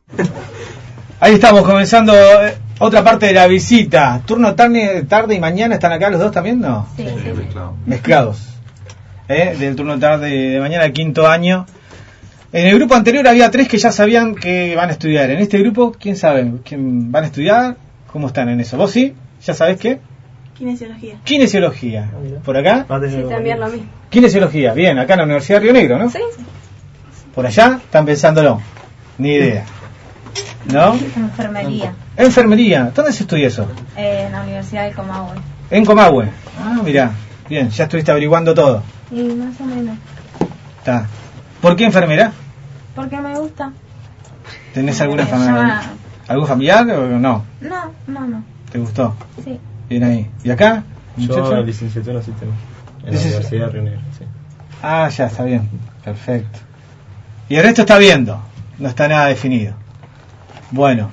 Ahí estamos comenzando otra parte de la visita. Turno tarde y mañana, ¿están acá los dos también? No. Sí. Mezclados. Del turno tarde de mañana, quinto año. En el grupo anterior había 3 que ya sabían que van a estudiar. En este grupo, ¿quién sabe? ¿Quién van a estudiar? ¿Cómo están en eso? ¿Vos sí? ¿Ya sabés qué? Kinesiología. ¿Por acá? Sí, también lo mismo. Kinesiología, bien, acá en la Universidad de Río Negro, ¿no? Sí. ¿Por allá? ¿Están pensándolo? Ni idea. ¿No? Enfermería. ¿Dónde se estudia eso? En la Universidad de Comahue. En Comahue. Ah, mirá. Bien, ya estuviste averiguando todo. Y más o menos. Está. ¿Por qué enfermera? Porque me gusta. ¿Tenés algún familiar o no? No. ¿Te gustó? Sí. Bien ahí. ¿Y acá? Yo licenciatura en sistemas. En la Universidad de Río Negro, sí. Ah, ya, está bien. Perfecto. Y el resto está viendo. No está nada definido. Bueno.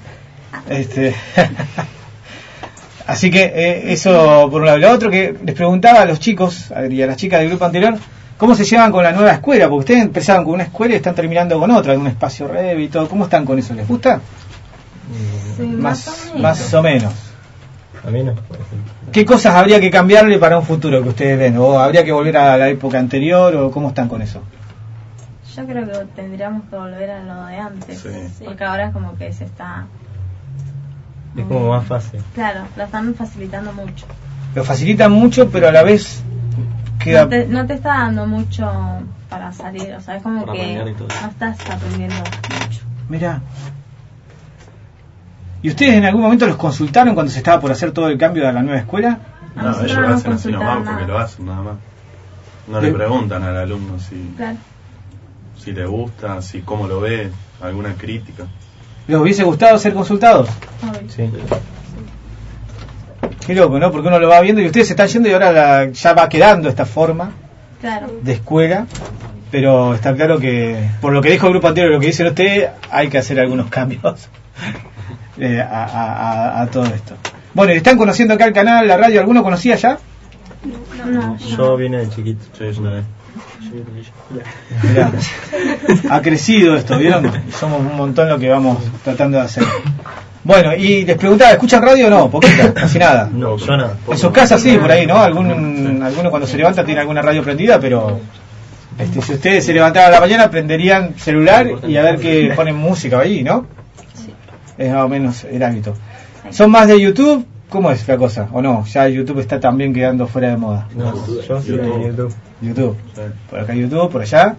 Así que eso por un lado. Lo otro que les preguntaba a los chicos y a las chicas del grupo anterior, ¿cómo se llevan con la nueva escuela? Porque ustedes empezaron con una escuela y están terminando con otra, en un espacio Rev y todo. ¿Cómo están con eso? ¿Les gusta? Sí, más o menos. A mí no. ¿Qué cosas habría que cambiarle para un futuro que ustedes ven? ¿O habría que volver a la época anterior? ¿O cómo están con eso? Yo creo que tendríamos que volver a lo de antes. Sí. Porque ahora es como que se está... Es como más fácil. Claro, lo están facilitando mucho. Lo facilitan mucho, pero a la vez queda... No te está dando mucho para salir. O sea, es como para que no estás aprendiendo mucho. Mirá. ¿Y ustedes en algún momento los consultaron cuando se estaba por hacer todo el cambio a la nueva escuela? No, ellos lo hacen así nomás porque lo hacen nada más. No le preguntan al alumno si le gusta, cómo lo ve, alguna crítica. ¿Les hubiese gustado ser consultados? Sí. Qué loco, ¿no? Porque uno lo va viendo y ustedes se están yendo y ahora ya va quedando esta forma de escuela. Pero está claro que, por lo que dijo el grupo anterior y lo que dicen ustedes, hay que hacer algunos cambios a todo esto. Bueno, ¿están conociendo acá el canal, la radio? ¿Alguno conocía ya? No. Yo vine de chiquito. Sí, una vez. Mirá, ha crecido esto, ¿vieron? Somos un montón lo que vamos tratando de hacer. Bueno, y les preguntaba, ¿escuchan radio o no? Poquito, casi nada. No, yo nada. En sus casas sí, por ahí, ¿no? Alguno cuando se levanta tiene alguna radio prendida, pero si ustedes se levantaran a la mañana prenderían celular y a ver qué ponen música ahí, ¿no? Sí. Es más o menos el hábito. ¿Son más de YouTube? ¿Cómo es la cosa? ¿O no? Ya YouTube está también quedando fuera de moda. No, yo sí de YouTube. YouTube. Por acá YouTube, por allá.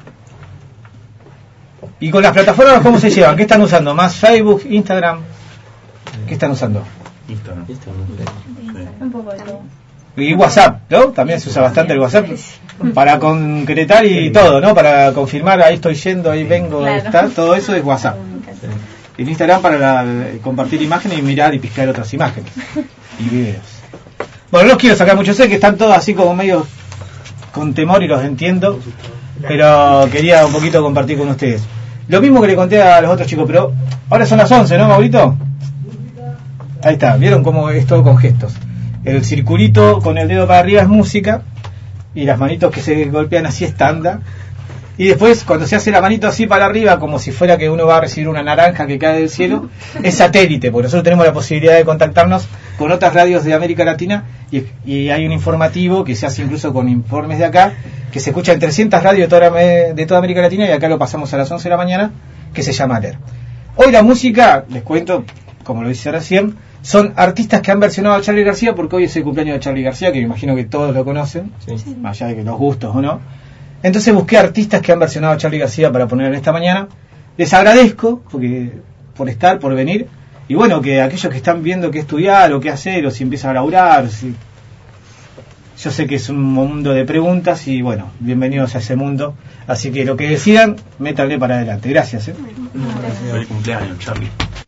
¿Y con las plataformas cómo se llevan? ¿Qué están usando? ¿Más Facebook, Instagram? ¿Qué están usando? Instagram. Un poco de todo. Y WhatsApp, ¿no? También se usa bastante el WhatsApp para concretar y todo, ¿no? Para confirmar, ahí estoy yendo, ahí vengo, ahí está. Todo eso es WhatsApp. El Instagram para compartir imágenes y mirar y piscar otras imágenes y videos. Bueno, no los quiero sacar mucho, sé que están todos así como medio con temor y los entiendo, pero quería un poquito compartir con ustedes. Lo mismo que le conté a los otros chicos, pero ahora son las 11, ¿no, Maurito? Ahí está, ¿vieron cómo es todo con gestos? El circulito con el dedo para arriba es música y las manitos que se golpean así es tanda. Y después, cuando se hace la manito así para arriba, como si fuera que uno va a recibir una naranja que cae del cielo, es satélite, porque nosotros tenemos la posibilidad de contactarnos con otras radios de América Latina y hay un informativo que se hace incluso con informes de acá, que se escucha en 300 radios de toda América Latina y acá lo pasamos a las 11 de la mañana, que se llama Aler. Hoy la música, les cuento, como lo dice recién, son artistas que han versionado a Charly García, porque hoy es el cumpleaños de Charly García, que me imagino que todos lo conocen, más allá de que los gustos o no. Entonces busqué artistas que han versionado a Charly García para poner en esta mañana. Les agradezco por estar, por venir. Y bueno, que aquellos que están viendo qué estudiar o qué hacer, o si empiezan a laburar, yo sé que es un mundo de preguntas y bueno, bienvenidos a ese mundo. Así que lo que decidan, métanle para adelante. Gracias. Feliz cumpleaños, Charly.